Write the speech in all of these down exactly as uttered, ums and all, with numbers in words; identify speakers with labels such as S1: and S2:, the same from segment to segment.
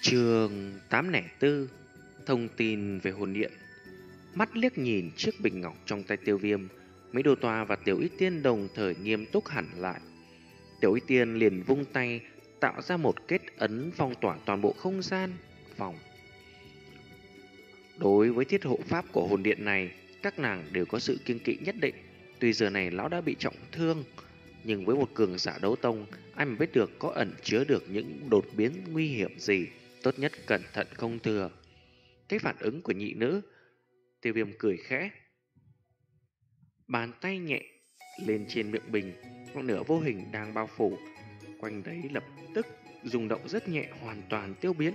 S1: Chương tám không bốn. Thông tin về hồn điện. Mắt liếc nhìn chiếc bình ngọc trong tay Tiêu Viêm, mấy đồ tòa và Tiểu Y Tiên đồng thời nghiêm túc hẳn lại. Tiểu Y Tiên liền vung tay tạo ra một kết ấn phong tỏa toàn bộ không gian phòng. Đối với thiết hộ pháp của hồn điện này, các nàng đều có sự kiêng kỵ nhất định. Tuy giờ này lão đã bị trọng thương, nhưng với một cường giả đấu tông, ai mà biết được có ẩn chứa được những đột biến nguy hiểm gì. Tốt nhất cẩn thận không thừa. Cái phản ứng của nhị nữ, Tiêu Viêm cười khẽ, bàn tay nhẹ lên trên miệng bình, ngọn lửa vô hình đang bao phủ quanh đấy lập tức rung động rất nhẹ, hoàn toàn tiêu biến.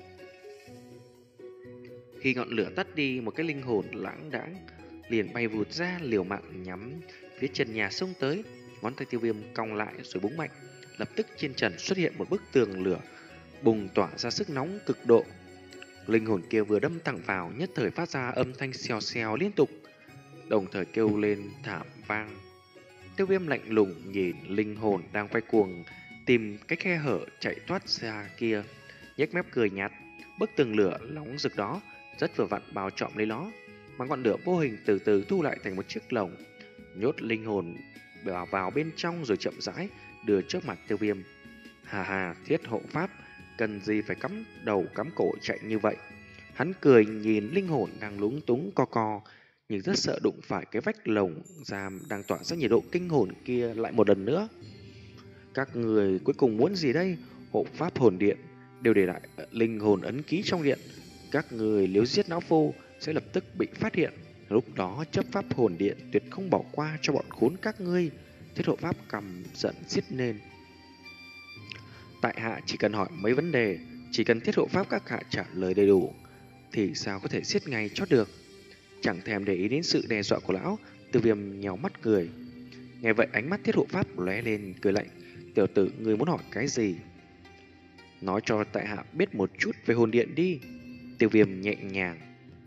S1: Khi ngọn lửa tắt đi, một cái linh hồn lãng đãng liền bay vụt ra, liều mạng nhắm phía trần nhà xông tới. Ngón tay Tiêu Viêm cong lại rồi búng mạnh, lập tức trên trần xuất hiện một bức tường lửa bùng tỏa ra sức nóng cực độ. Linh hồn kia vừa đâm thẳng vào, nhất thời phát ra âm thanh xèo xèo liên tục, đồng thời kêu lên thảm vang. Tiêu Viêm lạnh lùng nhìn linh hồn đang quay cuồng tìm cái khe hở chạy thoát ra kia, nhếch mép cười nhạt. Bức tường lửa nóng rực đó rất vừa vặn bao trọn lấy nó, mà ngọn lửa vô hình từ từ thu lại thành một chiếc lồng, nhốt linh hồn vào vào bên trong rồi chậm rãi đưa trước mặt Tiêu Viêm. Hà hà, thiết hộ pháp, cần gì phải cắm đầu cắm cổ chạy như vậy? Hắn cười nhìn linh hồn đang lúng túng co co, nhưng rất sợ đụng phải cái vách lồng giam đang tỏa ra nhiệt độ kinh hồn kia lại một lần nữa. Các người cuối cùng muốn gì đây? Hộ pháp hồn điện đều để lại linh hồn ấn ký trong điện. Các người nếu giết não phu sẽ lập tức bị phát hiện. Lúc đó chấp pháp hồn điện tuyệt không bỏ qua cho bọn khốn các ngươi. Thiết hộ pháp căm giận giết nên. Tại hạ chỉ cần hỏi mấy vấn đề, chỉ cần thiết hộ pháp các hạ trả lời đầy đủ thì sao có thể giết ngay cho được. Chẳng thèm để ý đến sự đe dọa của lão, Tiêu Viêm nhéo mắt cười. Nghe vậy ánh mắt thiết hộ pháp lóe lên cười lạnh. Tiểu tử, ngươi muốn hỏi cái gì? Nói cho tại hạ biết một chút về hồn điện đi. Tiêu Viêm nhẹ nhàng.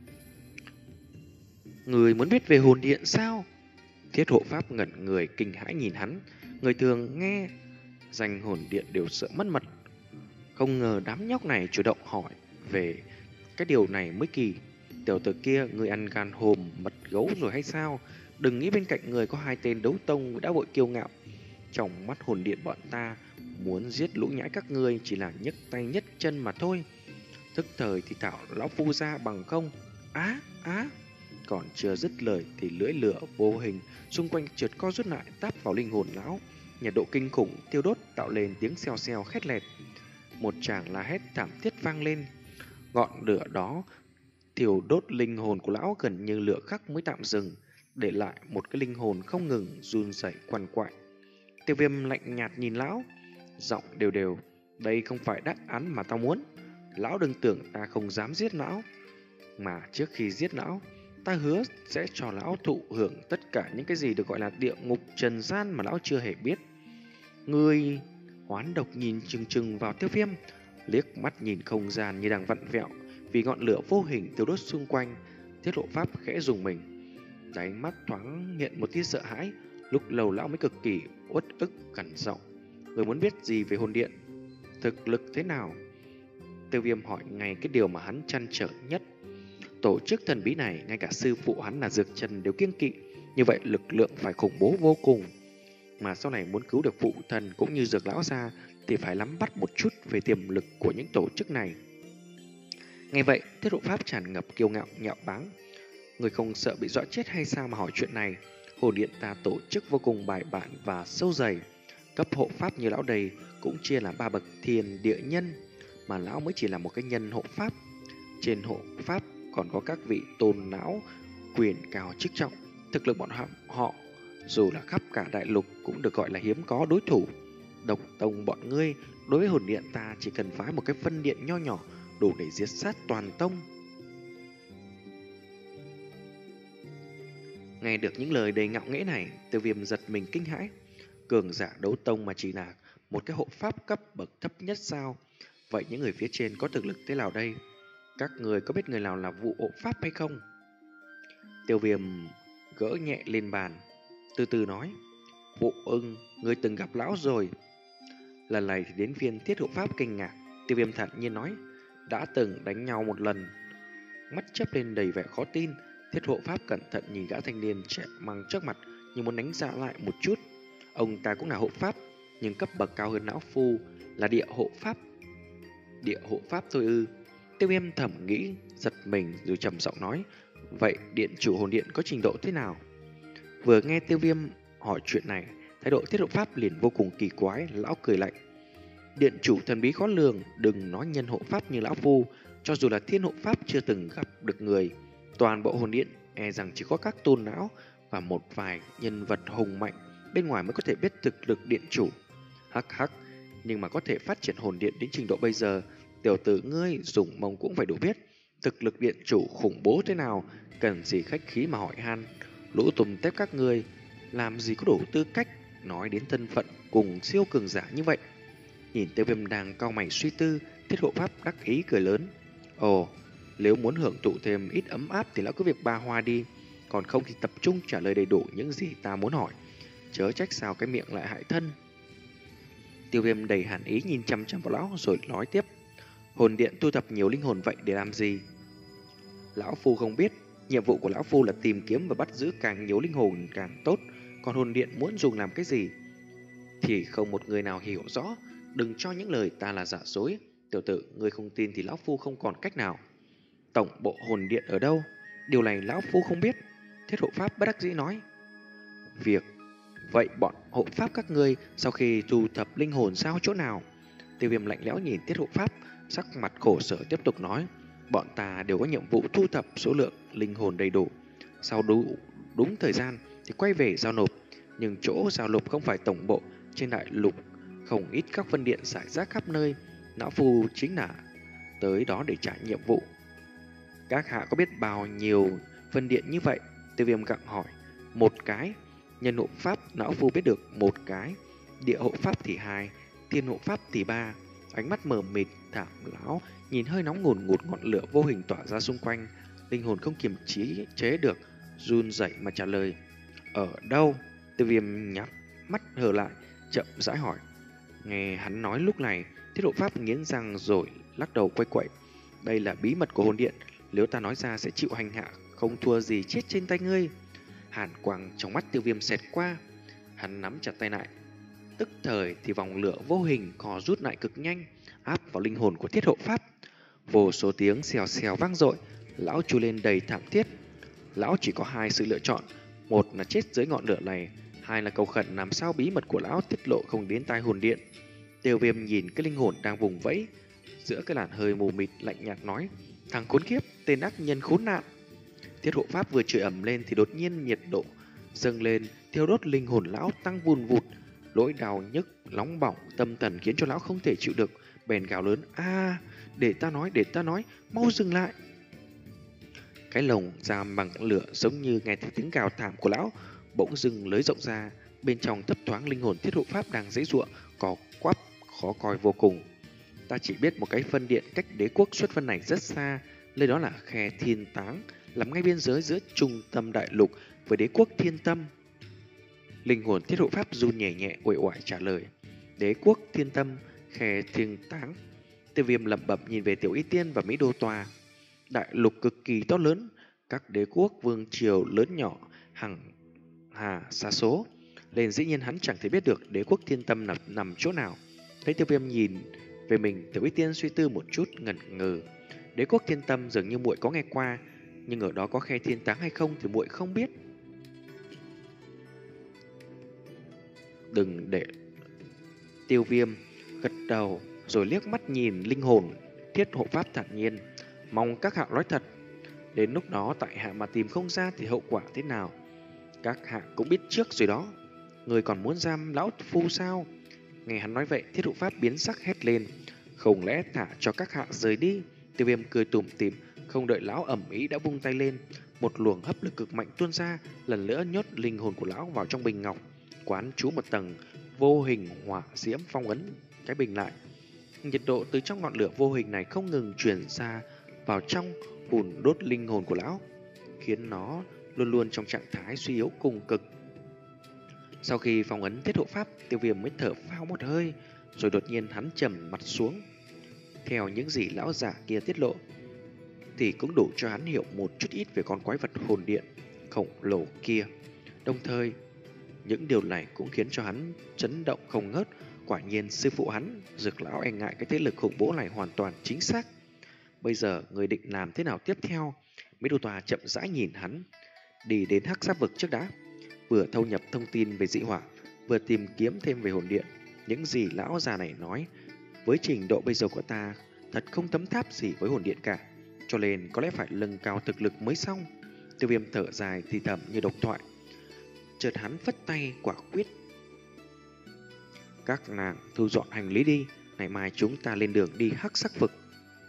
S1: Người muốn biết về hồn điện sao? Thiết hộ pháp ngẩn người kinh hãi nhìn hắn. Người thường nghe danh hồn điện đều sợ mất mật, không ngờ đám nhóc này chủ động hỏi về cái điều này mới kỳ. Tiểu tử kia, người ăn gan hùm mật gấu rồi hay sao? Đừng nghĩ bên cạnh người có hai tên đấu tông đã vội kiêu ngạo. Trong mắt hồn điện bọn ta, muốn giết lũ nhãi các ngươi chỉ là nhấc tay nhấc chân mà thôi. Thức thời thì thảo lão phu ra bằng không. Á, á. Còn chưa dứt lời thì lưỡi lửa vô hình xung quanh trượt co rút lại táp vào linh hồn lão. Nhiệt độ kinh khủng tiêu đốt tạo lên tiếng xèo xèo khét lẹt. Một tràng la hét thảm thiết vang lên. Ngọn lửa đó thiêu đốt linh hồn của lão gần như lửa khắc mới tạm dừng, để lại một cái linh hồn không ngừng run rẩy quằn quại. Tiêu Viêm lạnh nhạt nhìn lão, giọng đều đều. Đây không phải đáp án mà tao muốn. Lão đừng tưởng ta không dám giết lão, mà trước khi giết lão, ta hứa sẽ cho lão thụ hưởng tất cả những cái gì được gọi là địa ngục trần gian mà lão chưa hề biết. Người hoán độc nhìn chừng chừng vào Tiêu Viêm, liếc mắt nhìn không gian như đang vặn vẹo vì ngọn lửa vô hình tiêu đốt xung quanh. Thiết hộ pháp khẽ rùng mình, đáy mắt thoáng hiện một tia sợ hãi. Lúc lâu lão mới cực kỳ uất ức cẩn giọng. Người muốn biết gì về hồn điện? Thực lực thế nào? Tiêu Viêm hỏi ngay cái điều mà hắn trăn trở nhất. Tổ chức thần bí này, ngay cả sư phụ hắn là Dược Trần đều kiêng kỵ. Như vậy lực lượng phải khủng bố vô cùng. Mà sau này muốn cứu được phụ thần cũng như Dược lão ra thì phải nắm bắt một chút về tiềm lực của những tổ chức này. Nghe vậy, thiết hộ pháp tràn ngập kiêu ngạo nhạo báng. Người không sợ bị dọa chết hay sao mà hỏi chuyện này? Hồn điện ta tổ chức vô cùng bài bản và sâu dày. Cấp hộ pháp như lão đây cũng chia là ba bậc thiền địa nhân, mà lão mới chỉ là một cái nhân hộ pháp. Trên hộ pháp còn có các vị tôn lão quyền cao chức trọng. Thực lực bọn họ, họ dù là khắp cả đại lục cũng được gọi là hiếm có đối thủ. Độc tông bọn ngươi đối với hồn điện ta chỉ cần phái một cái phân điện nho nhỏ đủ để giết sát toàn tông. Nghe được những lời đầy ngạo nghễ này, Tiêu Viêm giật mình kinh hãi. Cường giả đấu tông mà chỉ là một cái hộ pháp cấp bậc thấp nhất sao? Vậy những người phía trên có thực lực thế nào đây? Các người có biết người nào là vụ hộ pháp hay không? Tiêu Viêm gỡ nhẹ lên bàn, từ từ nói. Vụ ưng, người từng gặp lão rồi. Lần này thì đến viên thiết hộ pháp kinh ngạc. Tiêu Viêm thản nhiên nói, đã từng đánh nhau một lần. Mắt chớp lên đầy vẻ khó tin, Thiết hộ pháp cẩn thận nhìn gã thanh niên trẻ măng trước mặt như muốn đánh giá lại một chút. Ông ta cũng là hộ pháp, nhưng cấp bậc cao hơn lão phu, là địa hộ pháp. Địa hộ pháp thôi ư? Tiêu Viêm thầm nghĩ, giật mình rồi trầm giọng nói, vậy điện chủ hồn điện có trình độ thế nào? Vừa nghe Tiêu Viêm hỏi chuyện này, thái độ Thiết hộ pháp liền vô cùng kỳ quái, lão cười lạnh. Điện chủ thần bí khó lường, đừng nói nhân hộ pháp như lão phu, cho dù là thiên hộ pháp chưa từng gặp được người, toàn bộ hồn điện e rằng chỉ có các tôn não và một vài nhân vật hùng mạnh bên ngoài mới có thể biết thực lực điện chủ. Hắc hắc, nhưng mà có thể phát triển hồn điện đến trình độ bây giờ, tiểu tử ngươi dùng mông cũng phải đủ biết thực lực điện chủ khủng bố thế nào, cần gì khách khí mà hỏi han. Lũ tùm tép các ngươi làm gì có đủ tư cách nói đến thân phận cùng siêu cường giả như vậy. Nhìn Tiêu Viêm đang cau mày suy tư, Thiết hộ pháp đắc ý cười lớn. Ồ, nếu muốn hưởng thụ thêm ít ấm áp thì lão cứ việc ba hoa đi, còn không thì tập trung trả lời đầy đủ những gì ta muốn hỏi, chớ trách sao cái miệng lại hại thân. Tiêu Viêm đầy hàn ý nhìn chăm chăm vào lão rồi nói tiếp. Hồn điện thu thập nhiều linh hồn vậy để làm gì? Lão phu không biết, nhiệm vụ của lão phu là tìm kiếm và bắt giữ càng nhiều linh hồn càng tốt, còn hồn điện muốn dùng làm cái gì thì không một người nào hiểu rõ. Đừng cho những lời ta là giả dối. Tiểu tử, ngươi không tin thì lão phu không còn cách nào. Tổng bộ hồn điện ở đâu? Điều này lão phu không biết. Thiết hộ pháp bất đắc dĩ nói. Việc vậy bọn hộ pháp các ngươi sau khi thu thập linh hồn sao chỗ nào? Tiêu Viêm lạnh lẽo nhìn Thiết hộ pháp, sắc mặt khổ sở tiếp tục nói. Bọn ta đều có nhiệm vụ thu thập số lượng linh hồn đầy đủ, sau đủ đúng thời gian thì quay về giao nộp. Nhưng chỗ giao nộp không phải tổng bộ, trên đại lục không ít các phân điện rải rác khắp nơi. Lão phu chính là tới đó để trả nhiệm vụ. Các hạ có biết bao nhiêu phân điện như vậy? Tiêu Viêm gặng hỏi. Một cái. Nhân hộ pháp lão phu biết được một cái, địa hộ pháp thì hai, thiên hộ pháp thì ba. Ánh mắt mờ mịt thảm lão nhìn hơi nóng ngùn ngụt ngọn lửa vô hình tỏa ra xung quanh, linh hồn không kiềm chế chế được, run rẩy mà trả lời. Ở đâu? Tiêu Viêm nhắm mắt hờ lại, chậm rãi hỏi. Nghe hắn nói lúc này, Thiết hộ pháp nghiến răng rồi lắc đầu quay quậy. Đây là bí mật của hồn điện, nếu ta nói ra sẽ chịu hành hạ, không thua gì chết trên tay ngươi. Hàn quang trong mắt Tiêu Viêm xẹt qua, hắn nắm chặt tay lại. Tức thời thì vòng lửa vô hình co rút lại cực nhanh, áp vào linh hồn của Thiết hộ pháp. Vô số tiếng xèo xèo vang dội, lão chu lên đầy thảm thiết. Lão chỉ có hai sự lựa chọn, một là chết dưới ngọn lửa này, hai là cầu khẩn làm sao bí mật của lão tiết lộ không đến tai hồn điện. Tiêu Viêm nhìn cái linh hồn đang vùng vẫy giữa cái làn hơi mù mịt, lạnh nhạt nói. Thằng khốn kiếp, tên ác nhân khốn nạn. Thiết hộ pháp vừa chửi ầm lên thì đột nhiên nhiệt độ dâng lên, thiêu đốt linh hồn lão tăng vùn vụt. Nỗi đau nhức nóng bỏng tâm thần khiến cho lão không thể chịu được, bèn gào lớn. A, để ta nói, để ta nói, mau dừng lại. Cái lồng giam bằng lửa giống như nghe thấy tiếng gào thảm của lão, bỗng dưng lưới rộng ra, bên trong thấp thoáng linh hồn Thiết hộ pháp đang giãy giụa, cò quắp khó coi vô cùng. Ta chỉ biết một cái phân điện cách đế quốc xuất phân này rất xa, nơi đó là khe Thiên Táng, nằm ngay biên giới giữa trung tâm đại lục với đế quốc Thiên Tâm. Linh hồn Thiết hộ pháp run nhẹ nhẹ uể oải trả lời. Đế quốc Thiên Tâm, khe Thiên Táng. Tiêu Viêm lẩm bẩm nhìn về Tiểu Y Tiên và Mỹ Đô Tòa. Đại lục cực kỳ to lớn, các đế quốc vương triều lớn nhỏ hằng hà xa số, nên dĩ nhiên hắn chẳng thể biết được đế quốc Thiên Tâm nằm, nằm chỗ nào. Thấy Tiêu Viêm nhìn về mình, Tiểu Y Tiên suy tư một chút ngẩn ngừ. Đế quốc Thiên Tâm dường như muội có nghe qua, nhưng ở đó có khe Thiên Táng hay không thì muội không biết. Đừng để. Tiêu Viêm gật đầu rồi liếc mắt nhìn linh hồn Thiết hộ pháp thản nhiên. Mong các hạ nói thật, đến lúc đó tại hạ mà tìm không ra thì hậu quả thế nào các hạ cũng biết trước rồi đó. Người còn muốn giam lão phu sao? Nghe hắn nói vậy, Thiết hộ pháp biến sắc hét lên. Không lẽ thả cho các hạ rời đi? Tiêu Viêm cười tủm tỉm, không đợi lão ẩm ý đã vung tay lên, một luồng hấp lực cực mạnh tuôn ra, lần nữa nhốt linh hồn của lão vào trong bình ngọc, quán trú một tầng vô hình hỏa diễm phong ấn cái bình lại. Nhiệt độ từ trong ngọn lửa vô hình này không ngừng truyền ra vào trong hùn đốt linh hồn của lão, khiến nó luôn luôn trong trạng thái suy yếu cùng cực. Sau khi phong ấn Thiết hộ pháp, Tiêu Viêm mới thở phào một hơi, rồi đột nhiên hắn trầm mặt xuống. Theo những gì lão giả kia tiết lộ thì cũng đủ cho hắn hiểu một chút ít về con quái vật hồn điện khổng lồ kia. Đồng thời, những điều này cũng khiến cho hắn chấn động không ngớt. Quả nhiên sư phụ hắn, Dược lão e ngại cái thế lực khủng bố này hoàn toàn chính xác. Bây giờ người định làm thế nào tiếp theo? Mỹ Đô Tòa chậm rãi nhìn hắn, đi đến hắc giáp vực trước đã. Vừa thâu nhập thông tin về dị hỏa, vừa tìm kiếm thêm về hồn điện. Những gì lão già này nói, với trình độ bây giờ của ta, thật không tấm tháp gì với hồn điện cả. Cho nên có lẽ phải nâng cao thực lực mới xong. Tiêu Viêm thở dài thì thầm như độc thoại. Chợt hắn phất tay quả quyết. Các nàng thu dọn hành lý đi, ngày mai chúng ta lên đường đi hắc sắc vực.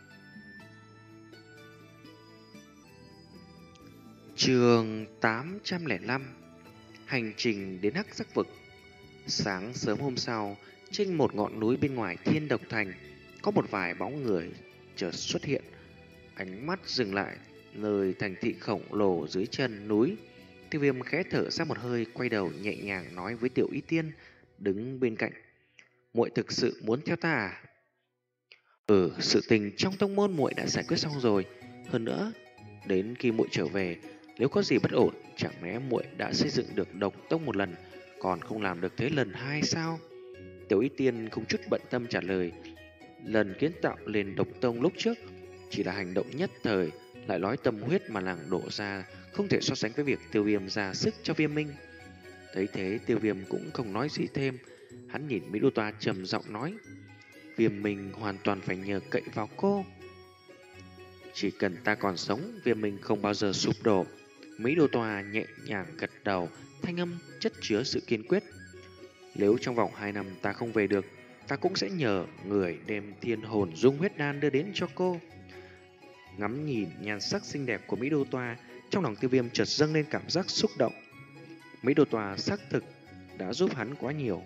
S1: Chương tám trăm lẻ năm. Hành trình đến hắc sắc vực. Sáng sớm hôm sau, trên một ngọn núi bên ngoài Thiên Độc Thành, có một vài bóng người chợt xuất hiện. Ánh mắt dừng lại nơi thành thị khổng lồ dưới chân núi. Tiêu Viêm khẽ thở ra một hơi, quay đầu nhẹ nhàng nói với Tiểu Y Tiên đứng bên cạnh. Muội thực sự muốn theo ta à? Ừ, sự tình trong tông môn muội đã giải quyết xong rồi. Hơn nữa, đến khi muội trở về, nếu có gì bất ổn, chẳng lẽ muội đã xây dựng được độc tông một lần, còn không làm được thế lần hai sao? Tiểu Y Tiên không chút bận tâm trả lời. Lần kiến tạo lên độc tông lúc trước chỉ là hành động nhất thời, lại nói tâm huyết mà nàng đổ ra không thể so sánh với việc Tiêu Viêm ra sức cho Viêm Minh. Thấy thế, Tiêu Viêm cũng không nói gì thêm. Hắn nhìn Mỹ Đô Toa trầm giọng nói, Viêm Minh hoàn toàn phải nhờ cậy vào cô. Chỉ cần ta còn sống, Viêm Minh không bao giờ sụp đổ. Mỹ Đô Toa nhẹ nhàng gật đầu, thanh âm chất chứa sự kiên quyết. Nếu trong vòng hai năm ta không về được, ta cũng sẽ nhờ người đem thiên hồn dung huyết đan đưa đến cho cô. Ngắm nhìn nhan sắc xinh đẹp của Mỹ Đô Toa, trong lòng Tiêu Viêm chợt dâng lên cảm giác xúc động. Mỹ Đô Toa xác thực đã giúp hắn quá nhiều.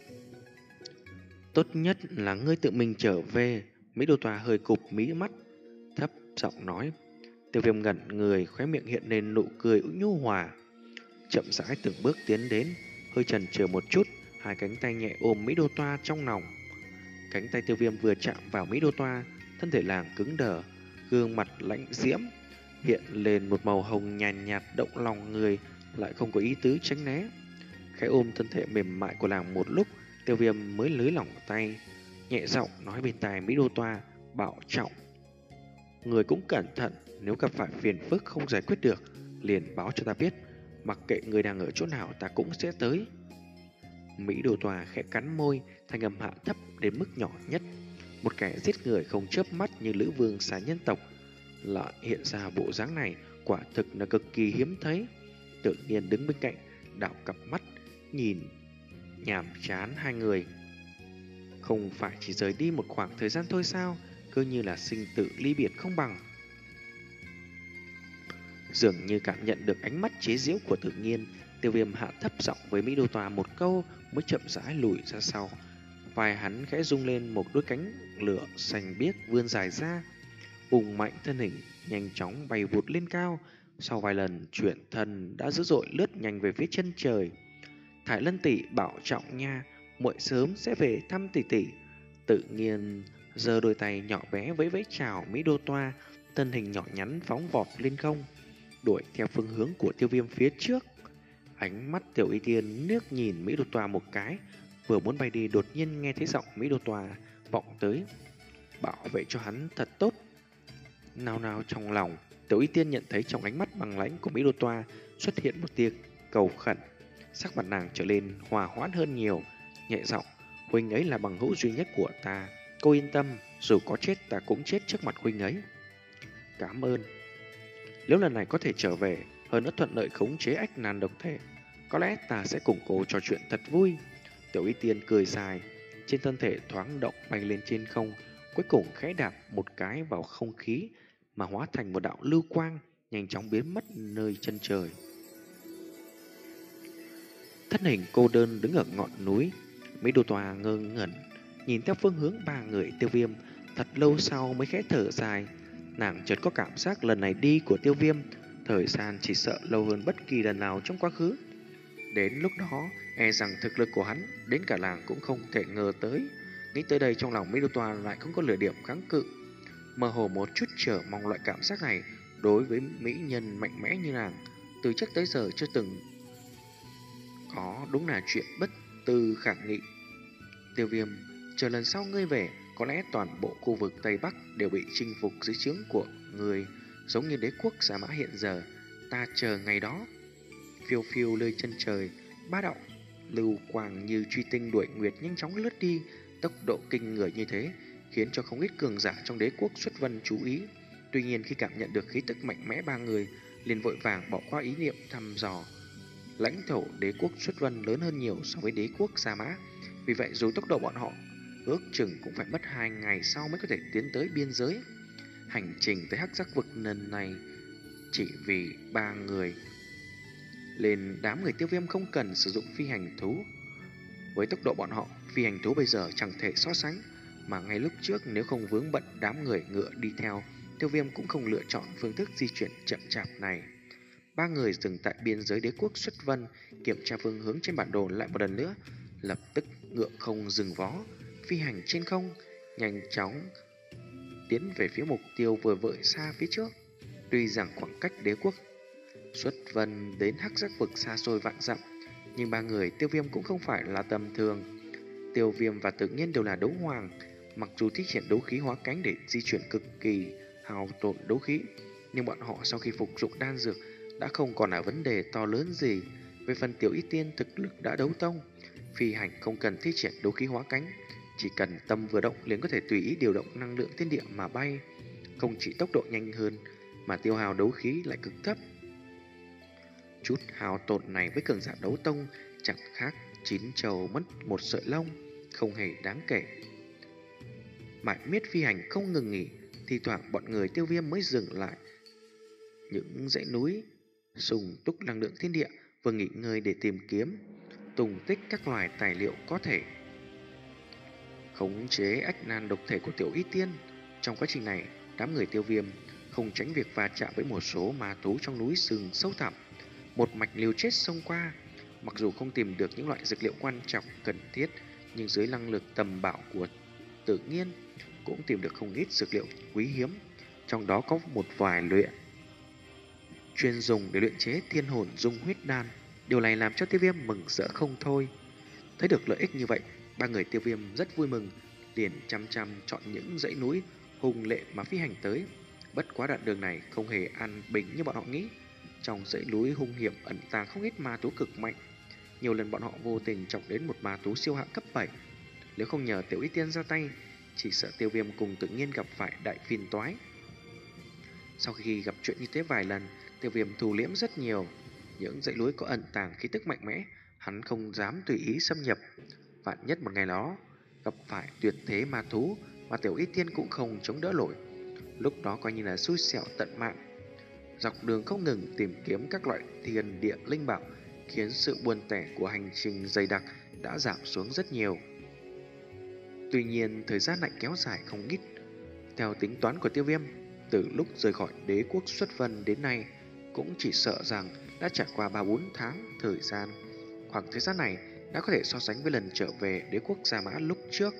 S1: Tốt nhất là ngươi tự mình trở về. Mỹ Đô Toa hơi cụp mí mắt, thấp giọng nói. Tiêu Viêm ngẩn người, khóe miệng hiện lên nụ cười nhu hòa. Chậm rãi từng bước tiến đến, hơi chần chừ một chút, hai cánh tay nhẹ ôm Mỹ Đô Toa trong lòng. Cánh tay Tiêu Viêm vừa chạm vào Mỹ Đô Toa, thân thể làng cứng đờ, gương mặt lãnh diễm hiện lên một màu hồng nhàn nhạt, nhạt động lòng người, lại không có ý tứ tránh né. Khẽ ôm thân thể mềm mại của làng một lúc, Tiêu Viêm mới lưới lỏng tay, nhẹ giọng nói bên tai Mỹ Đô Toa, bảo trọng. Người cũng cẩn thận, nếu gặp phải phiền phức không giải quyết được, liền báo cho ta biết, mặc kệ người đang ở chỗ nào ta cũng sẽ tới. Mỹ Đô Toa khẽ cắn môi, thanh âm hạ thấp đến mức nhỏ nhất. Một kẻ giết người không chớp mắt như Lữ Vương xà nhân tộc lại hiện ra bộ dáng này, quả thực là cực kỳ hiếm thấy. Tự nhiên đứng bên cạnh, đảo cặp mắt nhìn nhàm chán hai người. Không phải chỉ rời đi một khoảng thời gian thôi sao, cứ như là sinh tử ly biệt không bằng. Dường như cảm nhận được ánh mắt chế giễu của Tự Nhiên, Tiêu Viêm hạ thấp giọng với Mỹ Đô Toa một câu mới chậm rãi lùi ra sau. Vai hắn khẽ rung lên, một đôi cánh lửa xanh biếc vươn dài ra, hùng mạnh thân hình nhanh chóng bay vụt lên cao. Sau vài lần chuyển thân đã dữ dội lướt nhanh về phía chân trời. Thải Lân tỷ bảo trọng nha, muội sớm sẽ về thăm tỷ tỷ. Tự Nhiên giơ đôi tay nhỏ bé vẫy vẫy chào Mỹ Đô Toa, thân hình nhỏ nhắn phóng vọt lên không, đuổi theo phương hướng của Tiêu Viêm phía trước. Ánh mắt Tiểu Y Tiên nước nhìn Mỹ Đô Toa một cái, vừa muốn bay đi đột nhiên nghe thấy giọng Mỹ Đô Toa vọng tới, bảo vệ cho hắn thật tốt. Nào nào trong lòng, Tiểu Y Tiên nhận thấy trong ánh mắt bằng lãnh của Mỹ Đô Toa xuất hiện một tia cầu khẩn. Sắc mặt nàng trở lên hòa hoãn hơn nhiều, nhẹ giọng, huynh ấy là bằng hữu duy nhất của ta, cô yên tâm, dù có chết ta cũng chết trước mặt huynh ấy. Cảm ơn. Nếu lần này có thể trở về, hơn nữa thuận lợi khống chế ách nan độc thể, có lẽ ta sẽ cùng cô trò chuyện thật vui. Tiểu Y Tiên cười dài, trên thân thể thoáng động bay lên trên không, cuối cùng khẽ đạp một cái vào không khí mà hóa thành một đạo lưu quang, nhanh chóng biến mất nơi chân trời. Thân hình cô đơn đứng ở ngọn núi, Mỹ Đô Toa ngơ ngẩn nhìn theo phương hướng ba người Tiêu Viêm, thật lâu sau mới khẽ thở dài. Nàng chợt có cảm giác lần này đi của Tiêu Viêm, thời gian chỉ sợ lâu hơn bất kỳ lần nào trong quá khứ. Đến lúc đó, e rằng thực lực của hắn đến cả làng cũng không thể ngờ tới. Nghĩ tới đây trong lòng Mỹ Đô Toa lại không có lửa điểm kháng cự. Mơ hồ một chút chờ mong loại cảm giác này đối với mỹ nhân mạnh mẽ như nàng, từ trước tới giờ chưa từng có, đúng là chuyện bất tư khả nghị. Tiêu Viêm, chờ lần sau ngươi về, có lẽ toàn bộ khu vực Tây Bắc đều bị chinh phục dưới trướng của ngươi, giống như đế quốc Sa Mã hiện giờ. Ta chờ ngày đó. Phiêu phiêu lơi chân trời, bá đạo lưu quang như truy tinh đuổi nguyệt nhanh chóng lướt đi, tốc độ kinh người như thế khiến cho không ít cường giả trong đế quốc xuất vân chú ý. Tuy nhiên khi cảm nhận được khí tức mạnh mẽ ba người, liền vội vàng bỏ qua ý niệm thăm dò. Lãnh thổ đế quốc xuất vân lớn hơn nhiều so với đế quốc Sa Mã, vì vậy dù tốc độ bọn họ ước chừng cũng phải mất hai ngày sau mới có thể tiến tới biên giới. Hành trình tới Hắc Giác vực lần này chỉ vì ba người, nên đám người Tiêu Viêm không cần sử dụng phi hành thú. Với tốc độ bọn họ, phi hành thú bây giờ chẳng thể so sánh, mà ngay lúc trước nếu không vướng bận đám người ngựa đi theo, Tiêu Viêm cũng không lựa chọn phương thức di chuyển chậm chạp này. Ba người dừng tại biên giới đế quốc xuất vân, kiểm tra phương hướng trên bản đồ lại một lần nữa, lập tức ngựa không dừng vó, phi hành trên không, nhanh chóng tiến về phía mục tiêu vừa vợi xa phía trước. Tuy rằng khoảng cách đế quốc xuất vân đến Hắc Giác vực xa xôi vạn dặm, nhưng ba người Tiêu Viêm cũng không phải là tầm thường. Tiêu Viêm và Tự Nhiên đều là đấu hoàng, mặc dù thi triển đấu khí hóa cánh để di chuyển cực kỳ hao tổn đấu khí, nhưng bọn họ sau khi phục dụng đan dược đã không còn là vấn đề to lớn gì. Về phần Tiểu Y Tiên thực lực đã đấu tông, phi hành không cần thi triển đấu khí hóa cánh, chỉ cần tâm vừa động liền có thể tùy ý điều động năng lượng thiên địa mà bay. Không chỉ tốc độ nhanh hơn mà tiêu hao đấu khí lại cực thấp. Chút hao tổn này với cường giả đấu tông chẳng khác chín trâu mất một sợi lông, không hề đáng kể. Mãi miết phi hành không ngừng nghỉ, thì thoảng bọn người Tiêu Viêm mới dừng lại những dãy núi sùng túc năng lượng thiên địa, vừa nghỉ ngơi để tìm kiếm tùng tích các loài tài liệu có thể khống chế ách nan độc thể của Tiểu Y Tiên. Trong quá trình này, đám người Tiêu Viêm không tránh việc va chạm với một số ma thú trong núi rừng sâu thẳm, một mạch liều chết xông qua. Mặc dù không tìm được những loại dược liệu quan trọng cần thiết, nhưng dưới năng lực tầm bảo của Tự Nhiên cũng tìm được không ít dược liệu quý hiếm, trong đó có một vài luyện chuyên dùng để luyện chế thiên hồn dung huyết đan. Điều này làm cho Tiêu Viêm mừng rỡ không thôi. Thấy được lợi ích như vậy, ba người Tiêu Viêm rất vui mừng, liền chăm chăm chọn những dãy núi hùng lệ mà phi hành tới. Bất quá đoạn đường này không hề an bình như bọn họ nghĩ. Trong dãy núi hung hiểm ẩn tàng không ít ma thú cực mạnh. Nhiều lần bọn họ vô tình chọc đến một ma thú siêu hạng cấp bảy. Nếu không nhờ Tiểu Y Tiên ra tay, chỉ sợ Tiêu Viêm cùng Tự Nhiên gặp phải đại phiền toái. Sau khi gặp chuyện như thế vài lần, Tiêu Viêm thu liễm rất nhiều. Những dãy núi có ẩn tàng khí tức mạnh mẽ, hắn không dám tùy ý xâm nhập. Vạn nhất một ngày đó gặp phải tuyệt thế ma thú mà Tiểu Y Tiên cũng không chống đỡ nổi, lúc đó coi như là xui xẻo tận mạng. Dọc đường không ngừng tìm kiếm các loại thiên địa linh bảo, khiến sự buồn tẻ của hành trình dày đặc đã giảm xuống rất nhiều. Tuy nhiên thời gian lại kéo dài không ít. Theo tính toán của Tiêu Viêm, từ lúc rời khỏi đế quốc xuất vân đến nay, cũng chỉ sợ rằng đã trải qua ba bốn tháng thời gian. Khoảng thời gian này đã có thể so sánh với lần trở về đế quốc Sa Mã lúc trước.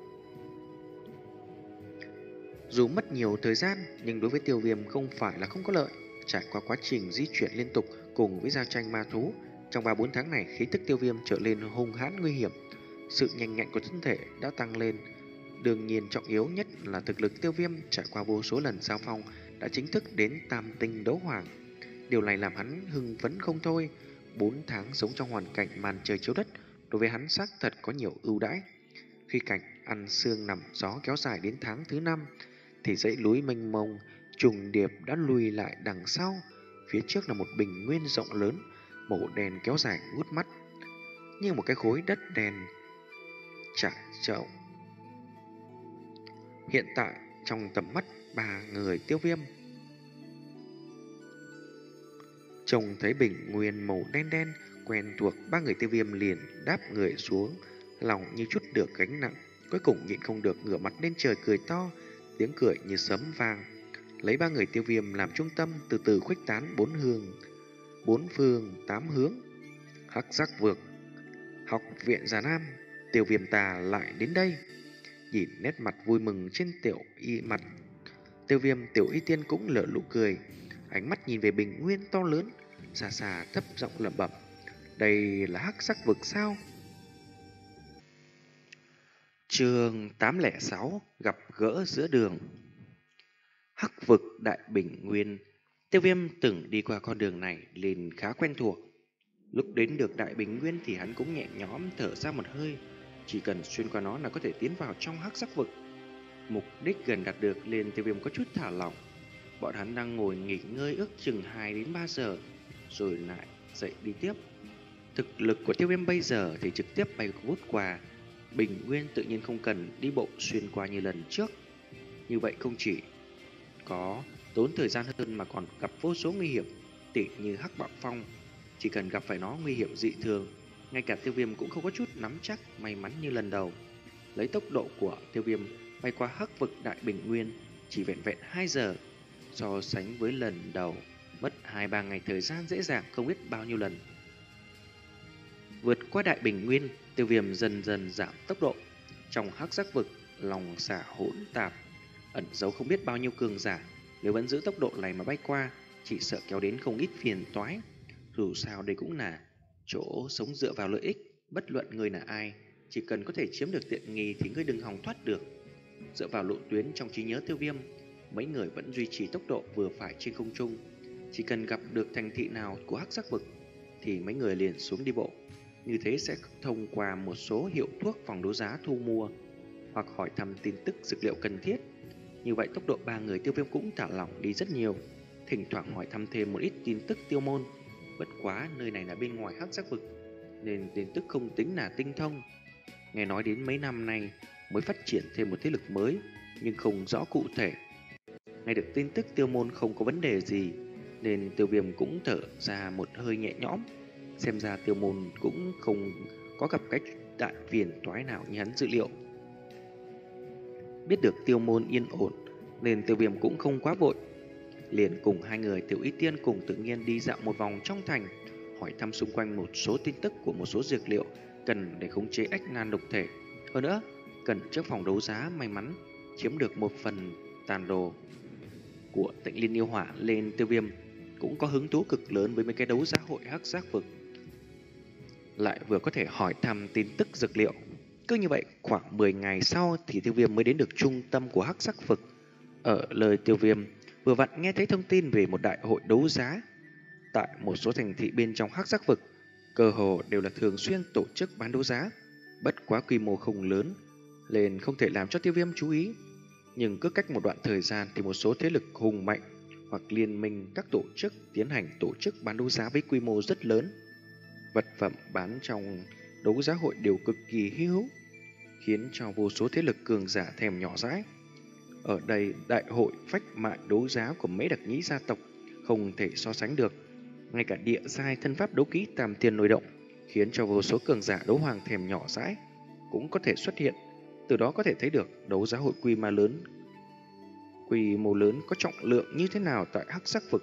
S1: Dù mất nhiều thời gian, nhưng đối với Tiêu Viêm không phải là không có lợi. Trải qua quá trình di chuyển liên tục cùng với giao tranh ma thú, trong ba bốn tháng này khí tức Tiêu Viêm trở lên hung hãn nguy hiểm. Sự nhanh nhạy của thân thể đã tăng lên. Đương nhiên trọng yếu nhất là thực lực Tiêu Viêm trải qua vô số lần giao phong đã chính thức đến tam tinh đấu hoàng. Điều này làm hắn hưng phấn không thôi. Bốn tháng sống trong hoàn cảnh màn trời chiếu đất đối với hắn xác thật có nhiều ưu đãi. Khi cảnh ăn sương nằm gió kéo dài đến tháng thứ năm, thì dãy núi mênh mông trùng điệp đã lùi lại đằng sau. Phía trước là một bình nguyên rộng lớn, màu đen kéo dài ngút mắt, như một cái khối đất đen trải rộng. Hiện tại trong tầm mắt ba người Tiêu Viêm, trông thấy bình nguyên màu đen đen quen thuộc, ba người Tiêu Viêm liền đáp người xuống, lòng như chút được gánh nặng. Cuối cùng nhịn không được ngửa mặt lên trời cười to, tiếng cười như sấm vang. Lấy ba người Tiêu Viêm làm trung tâm, từ từ khuếch tán bốn hướng, bốn phương tám hướng. Hắc Giác vực, học viện Già Nam, Tiêu Viêm ta lại đến đây. Nhìn nét mặt vui mừng trên tiểu y mặt Tiêu Viêm, Tiểu Y Tiên cũng lở nụ cười, ánh mắt nhìn về bình nguyên to lớn, xa xa thấp giọng lẩm bẩm: đây là hắc sắc vực sao? Chương tám không sáu gặp gỡ giữa đường. Hắc vực Đại Bình Nguyên. Tiêu Viêm từng đi qua con đường này nên khá quen thuộc. Lúc đến được Đại Bình Nguyên thì hắn cũng nhẹ nhõm thở ra một hơi, chỉ cần xuyên qua nó là có thể tiến vào trong hắc sắc vực. Mục đích gần đạt được nên Tiêu Viêm có chút thả lỏng. Bọn hắn đang ngồi nghỉ ngơi ước chừng hai đến ba giờ, rồi lại dậy đi tiếp. Thực lực của Tiêu Viêm bây giờ thì trực tiếp bay vút qua Bình Nguyên, tự nhiên không cần đi bộ xuyên qua như lần trước. Như vậy không chỉ có tốn thời gian hơn mà còn gặp vô số nguy hiểm, tỉ như hắc bạo phong. Chỉ cần gặp phải nó nguy hiểm dị thường, ngay cả Tiêu Viêm cũng không có chút nắm chắc may mắn như lần đầu. Lấy tốc độ của Tiêu Viêm bay qua hắc vực Đại Bình Nguyên chỉ vẹn vẹn hai giờ, so sánh với lần đầu mất hai ba ngày thời gian dễ dàng không biết bao nhiêu lần. Vượt qua Đại Bình Nguyên, Tiêu Viêm dần dần giảm tốc độ. Trong hắc sắc vực, lòng xả hỗn tạp, ẩn giấu không biết bao nhiêu cường giả. Nếu vẫn giữ tốc độ này mà bay qua, chỉ sợ kéo đến không ít phiền toái. Dù sao đây cũng là chỗ sống dựa vào lợi ích, bất luận người là ai, chỉ cần có thể chiếm được tiện nghi thì ngươi đừng hòng thoát được. Dựa vào lộ tuyến trong trí nhớ Tiêu Viêm, mấy người vẫn duy trì tốc độ vừa phải trên không trung. Chỉ cần gặp được thành thị nào của hắc sắc vực thì mấy người liền xuống đi bộ. Như thế sẽ thông qua một số hiệu thuốc phòng đấu giá thu mua, hoặc hỏi thăm tin tức dược liệu cần thiết. Như vậy tốc độ ba người Tiêu Viêm cũng thả lỏng đi rất nhiều. Thỉnh thoảng hỏi thăm thêm một ít tin tức tiêu môn. Bất quá nơi này là bên ngoài hắc sắc vực nên tin tức không tính là tinh thông. Nghe nói đến mấy năm nay mới phát triển thêm một thế lực mới, nhưng không rõ cụ thể. Nghe được tin tức tiêu môn không có vấn đề gì, nên Tiêu Viêm cũng thở ra một hơi nhẹ nhõm. Xem ra tiêu môn cũng không có gặp cách đại phiền toái nào như hắn dự liệu. Biết được tiêu môn yên ổn nên Tiêu Viêm cũng không quá vội, liền cùng hai người Tiểu Y Tiên cùng Tự Nhiên đi dạo một vòng trong thành, hỏi thăm xung quanh một số tin tức của một số dược liệu cần để khống chế ách nan độc thể. Hơn nữa, cần trước phòng đấu giá may mắn chiếm được một phần tàn đồ của Tịnh Liên Yêu Hỏa, lên Tiêu Viêm cũng có hứng thú cực lớn với mấy cái đấu giá hội hắc giác vực, lại vừa có thể hỏi thăm tin tức dược liệu. Cứ như vậy, khoảng mười ngày sau thì Tiêu Viêm mới đến được trung tâm của hắc sắc vực. Ở lời Tiêu Viêm vừa vặn nghe thấy thông tin về một đại hội đấu giá. Tại một số thành thị bên trong hắc sắc vực, cơ hồ đều là thường xuyên tổ chức bán đấu giá, bất quá quy mô không lớn nên không thể làm cho Tiêu Viêm chú ý. Nhưng cứ cách một đoạn thời gian thì một số thế lực hùng mạnh hoặc liên minh các tổ chức tiến hành tổ chức bán đấu giá với quy mô rất lớn. Vật phẩm bán trong đấu giá hội đều cực kỳ hy hữu, khiến cho vô số thế lực cường giả thèm nhỏ dãi. Ở đây, đại hội phách mại đấu giá của mấy đặc nhĩ gia tộc không thể so sánh được. Ngay cả địa giai thân pháp đấu kỹ tam thiên nổi động, khiến cho vô số cường giả đấu hoàng thèm nhỏ dãi cũng có thể xuất hiện. Từ đó có thể thấy được đấu giá hội quy mô lớn quy mô lớn có trọng lượng như thế nào tại hắc sắc vực.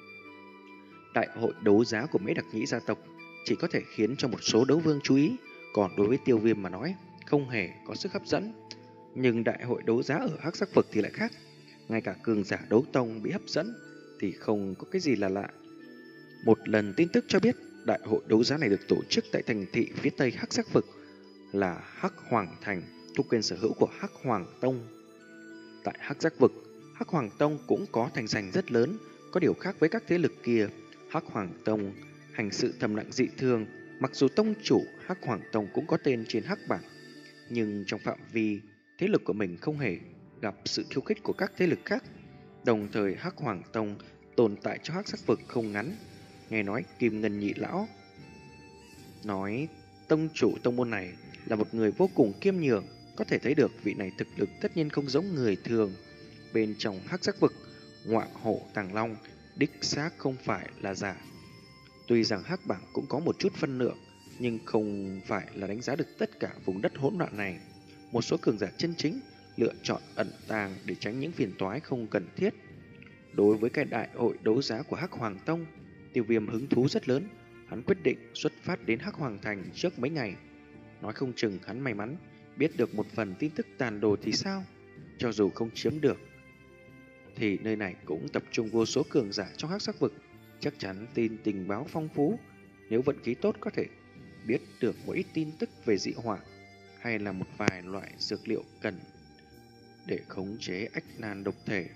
S1: Đại hội đấu giá của mấy đặc nhĩ gia tộc chỉ có thể khiến cho một số đấu vương chú ý, còn đối với Tiêu Viêm mà nói không hề có sức hấp dẫn. Nhưng đại hội đấu giá ở hắc sắc vực thì lại khác, ngay cả cường giả đấu tông bị hấp dẫn thì không có cái gì là lạ. Một lần tin tức cho biết đại hội đấu giá này được tổ chức tại thành thị phía tây hắc sắc vực là Hắc Hoàng Thành, thuộc quyền sở hữu của Hắc Hoàng Tông. Tại hắc sắc vực, Hắc Hoàng Tông cũng có thành danh rất lớn, có điều khác với các thế lực kia. Hắc Hoàng Tông hành sự thầm lặng dị thường, mặc dù tông chủ Hắc Hoàng Tông cũng có tên trên hắc bảng, nhưng trong phạm vi thế lực của mình không hề gặp sự khiêu khích của các thế lực khác. Đồng thời Hắc Hoàng Tông tồn tại cho hắc sắc vực không ngắn. Nghe nói Kim Ngân Nhị Lão nói tông chủ tông môn này là một người vô cùng kiêm nhường, có thể thấy được vị này thực lực tất nhiên không giống người thường. Bên trong hắc sắc vực, ngọa hổ tàng long đích xác không phải là giả. Tuy rằng hắc bảng cũng có một chút phân lượng, nhưng không phải là đánh giá được tất cả vùng đất hỗn loạn này. Một số cường giả chân chính lựa chọn ẩn tàng để tránh những phiền toái không cần thiết. Đối với cái đại hội đấu giá của Hắc Hoàng Tông, Tiêu Viêm hứng thú rất lớn. Hắn quyết định xuất phát đến Hắc Hoàng Thành trước mấy ngày. Nói không chừng hắn may mắn biết được một phần tin tức tàn đồ thì sao? Cho dù không chiếm được, thì nơi này cũng tập trung vô số cường giả trong hắc sắc vực, chắc chắn tin tình báo phong phú. Nếu vận khí tốt có thể biết được một ít tin tức về dị hỏa, hay là một vài loại dược liệu cần để khống chế ách nan độc thể.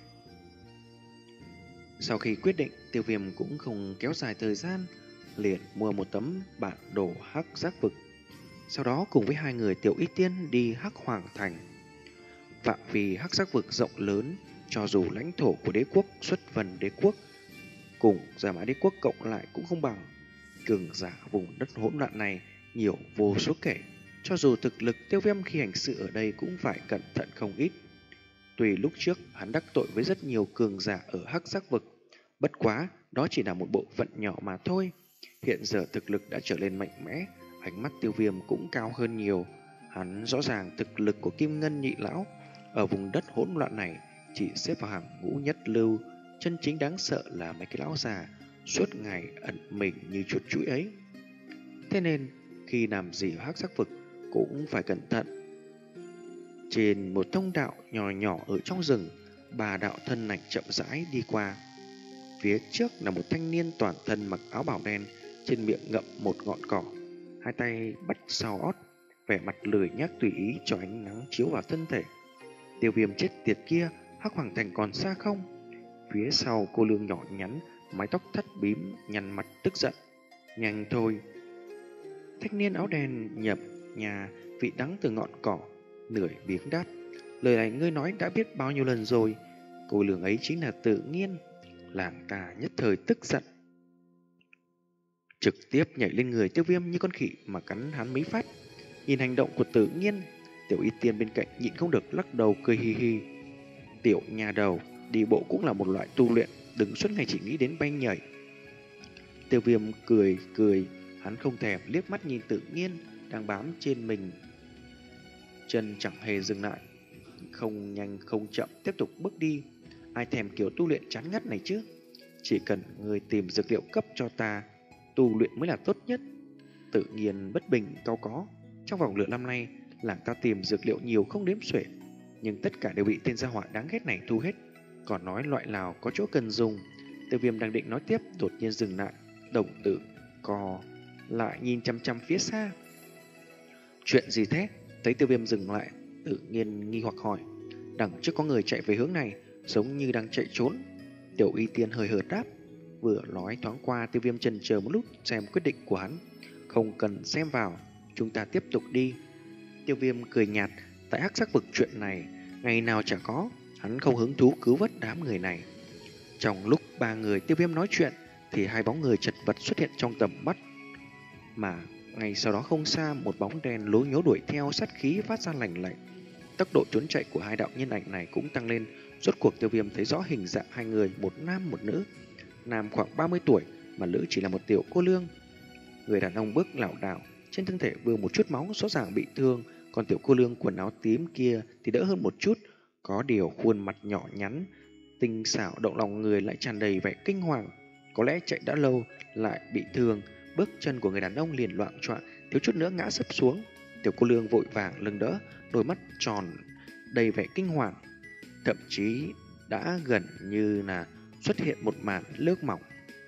S1: Sau khi quyết định, Tiêu Viêm cũng không kéo dài thời gian, liền mua một tấm bản đồ hắc giác vực. Sau đó cùng với hai người Tiểu Y Tiên đi Hắc Hoàng Thành. Phạm vi hắc giác vực rộng lớn, cho dù lãnh thổ của đế quốc Xuất Vân đế quốc cùng Giả Mã đế quốc cộng lại cũng không bằng. Cường giả vùng đất hỗn loạn này nhiều vô số kể, cho dù thực lực Tiêu Viêm khi hành sự ở đây cũng phải cẩn thận không ít. Tuy lúc trước hắn đắc tội với rất nhiều cường giả ở hắc giác vực, bất quá đó chỉ là một bộ phận nhỏ mà thôi. Hiện giờ thực lực đã trở lên mạnh mẽ, ánh mắt Tiêu Viêm cũng cao hơn nhiều. Hắn rõ ràng thực lực của Kim Ngân nhị lão ở vùng đất hỗn loạn này chỉ xếp vào hàng ngũ nhất lưu. Chân chính đáng sợ là mấy cái lão già suốt ngày ẩn mình như chuột chuỗi ấy. Thế nên khi làm gì ở hắc sắc vực cũng phải cẩn thận. Trên một thông đạo nhỏ nhỏ ở trong rừng, bà đạo thân ảnh chậm rãi đi qua. Phía trước là một thanh niên toàn thân mặc áo bào đen, trên miệng ngậm một ngọn cỏ, hai tay bắt sau ót, vẻ mặt lười nhác tùy ý cho ánh nắng chiếu vào thân thể. Tiêu Viêm chết tiệt kia, Hắc Hoàng Thành còn xa không? Phía sau cô lương nhỏ nhắn, mái tóc thắt bím, nhăn mặt tức giận. Nhanh thôi. Thanh niên áo đen nhập nhà vị đắng từ ngọn cỏ, nửa biếng đáp. Lời này ngươi nói đã biết bao nhiêu lần rồi. Cô lương ấy chính là Tự Nhiên. Làng ta nhất thời tức giận, trực tiếp nhảy lên người Tiêu Viêm như con khỉ mà cắn hắn mấy phát. Nhìn hành động của Tự Nhiên, Tiểu Y Tiên bên cạnh nhịn không được lắc đầu cười hi hi. Tiểu nhà đầu, đi bộ cũng là một loại tu luyện, đừng suốt ngày chỉ nghĩ đến bay nhảy. Tiêu Viêm cười cười, hắn không thèm liếc mắt nhìn Tự Nhiên đang bám trên mình, chân chẳng hề dừng lại, không nhanh không chậm tiếp tục bước đi. Ai thèm kiểu tu luyện chán ngắt này chứ? Chỉ cần người tìm dược liệu cấp cho ta, tu luyện mới là tốt nhất. Tự Nhiên bất bình cau có. Trong vòng nửa năm nay, làng ta tìm dược liệu nhiều không đếm xuể, nhưng tất cả đều bị tên gia họa đáng ghét này thu hết. Còn nói loại nào có chỗ cần dùng. Tiêu Viêm đang định nói tiếp, đột nhiên dừng lại, đồng tử co lại nhìn chăm chăm phía xa. Chuyện gì thế? Thấy Tiêu Viêm dừng lại, Tự Nhiên nghi hoặc hỏi. Đằng trước có người chạy về hướng này, giống như đang chạy trốn. Tiểu Y Tiên hơi hợt đáp. Vừa nói thoáng qua, Tiêu Viêm chần chờ một lúc xem quyết định của hắn. Không cần xem vào, chúng ta tiếp tục đi. Tiêu Viêm cười nhạt. Tại hắc sắc vực chuyện này ngày nào chả có, hắn không hứng thú cứu vớt đám người này. Trong lúc ba người Tiêu Viêm nói chuyện thì hai bóng người chật vật xuất hiện trong tầm mắt, mà ngay sau đó không xa, một bóng đen lố nhố đuổi theo, sát khí phát ra lạnh lạnh. Tốc độ trốn chạy của hai đạo nhân ảnh này cũng tăng lên. Rốt cuộc Tiêu Viêm thấy rõ hình dạng hai người, một nam một nữ. Nam khoảng ba mươi tuổi, mà nữ chỉ là một tiểu cô lương. Người đàn ông bước lảo đảo, trên thân thể vương một chút máu, rõ ràng bị thương. Còn tiểu cô lương quần áo tím kia thì đỡ hơn một chút, có điều khuôn mặt nhỏ nhắn, tinh xảo động lòng người, lại tràn đầy vẻ kinh hoàng. Có lẽ chạy đã lâu lại bị thương, bước chân của người đàn ông liền loạng choạng, thiếu chút nữa ngã sấp xuống. Tiểu cô lương vội vàng lưng đỡ, đôi mắt tròn đầy vẻ kinh hoàng, thậm chí đã gần như là xuất hiện một màn nước mỏng.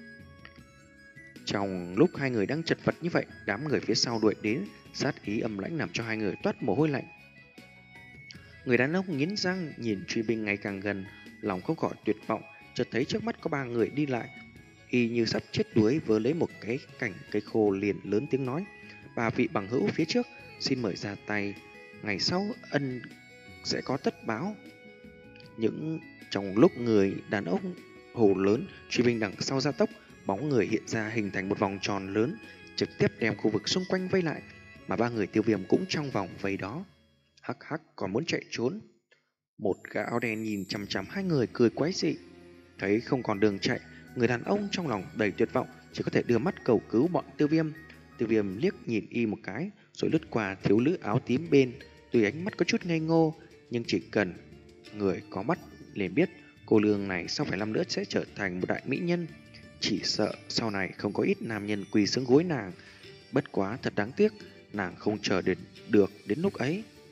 S1: Trong lúc hai người đang chật vật như vậy, đám người phía sau đuổi đến, sát ý âm lãnh làm cho hai người toát mồ hôi lạnh. Người đàn ông nghiến răng nhìn truy binh ngày càng gần, lòng không khỏi tuyệt vọng. Chợt thấy trước mắt có ba người đi lại, y như sắp chết đuối, vớ lấy một cái cành cây khô liền lớn tiếng nói: "Ba vị bằng hữu phía trước, xin mời ra tay, ngày sau ân sẽ có tất báo." Những trong lúc người đàn ông hồ lớn, truy binh đằng sau gia tốc, bóng người hiện ra hình thành một vòng tròn lớn, trực tiếp đem khu vực xung quanh vây lại, mà ba người Tiêu Viêm cũng trong vòng vây đó. Hắc hắc, còn muốn chạy trốn? Một gã áo đen nhìn chằm chằm hai người cười quái dị. Thấy không còn đường chạy, người đàn ông trong lòng đầy tuyệt vọng, chỉ có thể đưa mắt cầu cứu bọn Tiêu Viêm. Tiêu Viêm liếc nhìn y một cái, rồi lướt qua thiếu nữ áo tím bên. Tuy ánh mắt có chút ngây ngô, nhưng chỉ cần người có mắt liền biết cô lương này sau vài năm nữa sẽ trở thành một đại mỹ nhân. Chỉ sợ sau này không có ít nam nhân quỳ xuống gối nàng. Bất quá thật đáng tiếc, nàng không chờ đến được đến lúc ấy.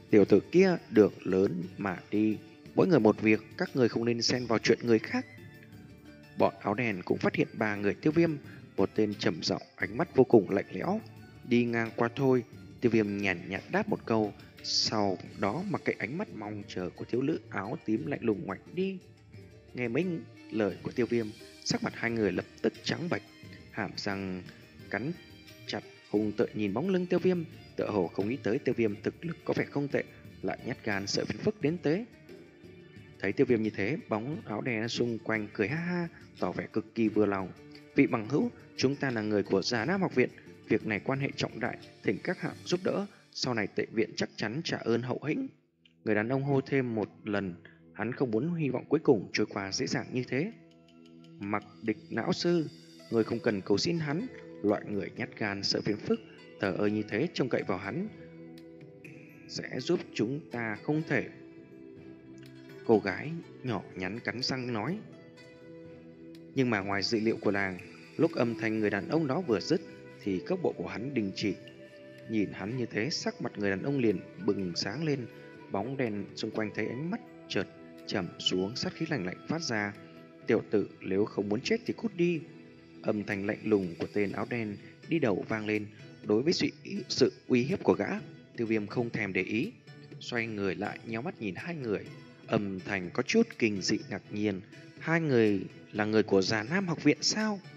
S1: Tiểu tử kia được lớn mà đi, mỗi người một việc, các người không nên xen vào chuyện người khác. Bọn áo đen cũng phát hiện ba người Tiêu Viêm, một tên trầm giọng, ánh mắt vô cùng lạnh lẽo. Đi ngang qua thôi, Tiêu Viêm nhàn nhạt đáp một câu, sau đó mặc kệ ánh mắt mong chờ của thiếu nữ áo tím lạnh lùng ngoảnh đi. Nghe mấy lời của Tiêu Viêm, sắc mặt hai người lập tức trắng bệch, hàm răng cắn chặt, hung tợn nhìn bóng lưng Tiêu Viêm, tựa hồ không nghĩ tới Tiêu Viêm thực lực có vẻ không tệ, lại nhát gan sợ phiền phức đến thế. Thấy Tiêu Viêm như thế, bóng áo đen xung quanh cười ha ha, tỏ vẻ cực kỳ vừa lòng. Vị bằng hữu, chúng ta là người của Già Nam học viện, việc này quan hệ trọng đại, thỉnh các hạ giúp đỡ, sau này tệ viện chắc chắn trả ơn hậu hĩnh. Người đàn ông hô thêm một lần, hắn không muốn hy vọng cuối cùng trôi qua dễ dàng như thế. Mặc Địch não sư, người không cần cầu xin hắn, loại người nhát gan sợ phiền phức, thờ ơ như thế trông cậy vào hắn sẽ giúp chúng ta không thể. Cô gái nhỏ nhắn cắn răng nói. Nhưng mà ngoài dự liệu của nàng, lúc âm thanh người đàn ông đó vừa dứt thì cước bộ của hắn đình chỉ. Nhìn hắn như thế, sắc mặt người đàn ông liền bừng sáng lên, bóng đèn xung quanh thấy ánh mắt chợt trầm xuống, sát khí lạnh lạnh phát ra. Tiểu tử, nếu không muốn chết thì cút đi. Âm thanh lạnh lùng của tên áo đen đi đầu vang lên. Đối với sự, sự uy hiếp của gã, Tiêu Viêm không thèm để ý, xoay người lại nhéo mắt nhìn hai người. Âm thanh có chút kinh dị ngạc nhiên. Hai người là người của Già Nam học viện sao?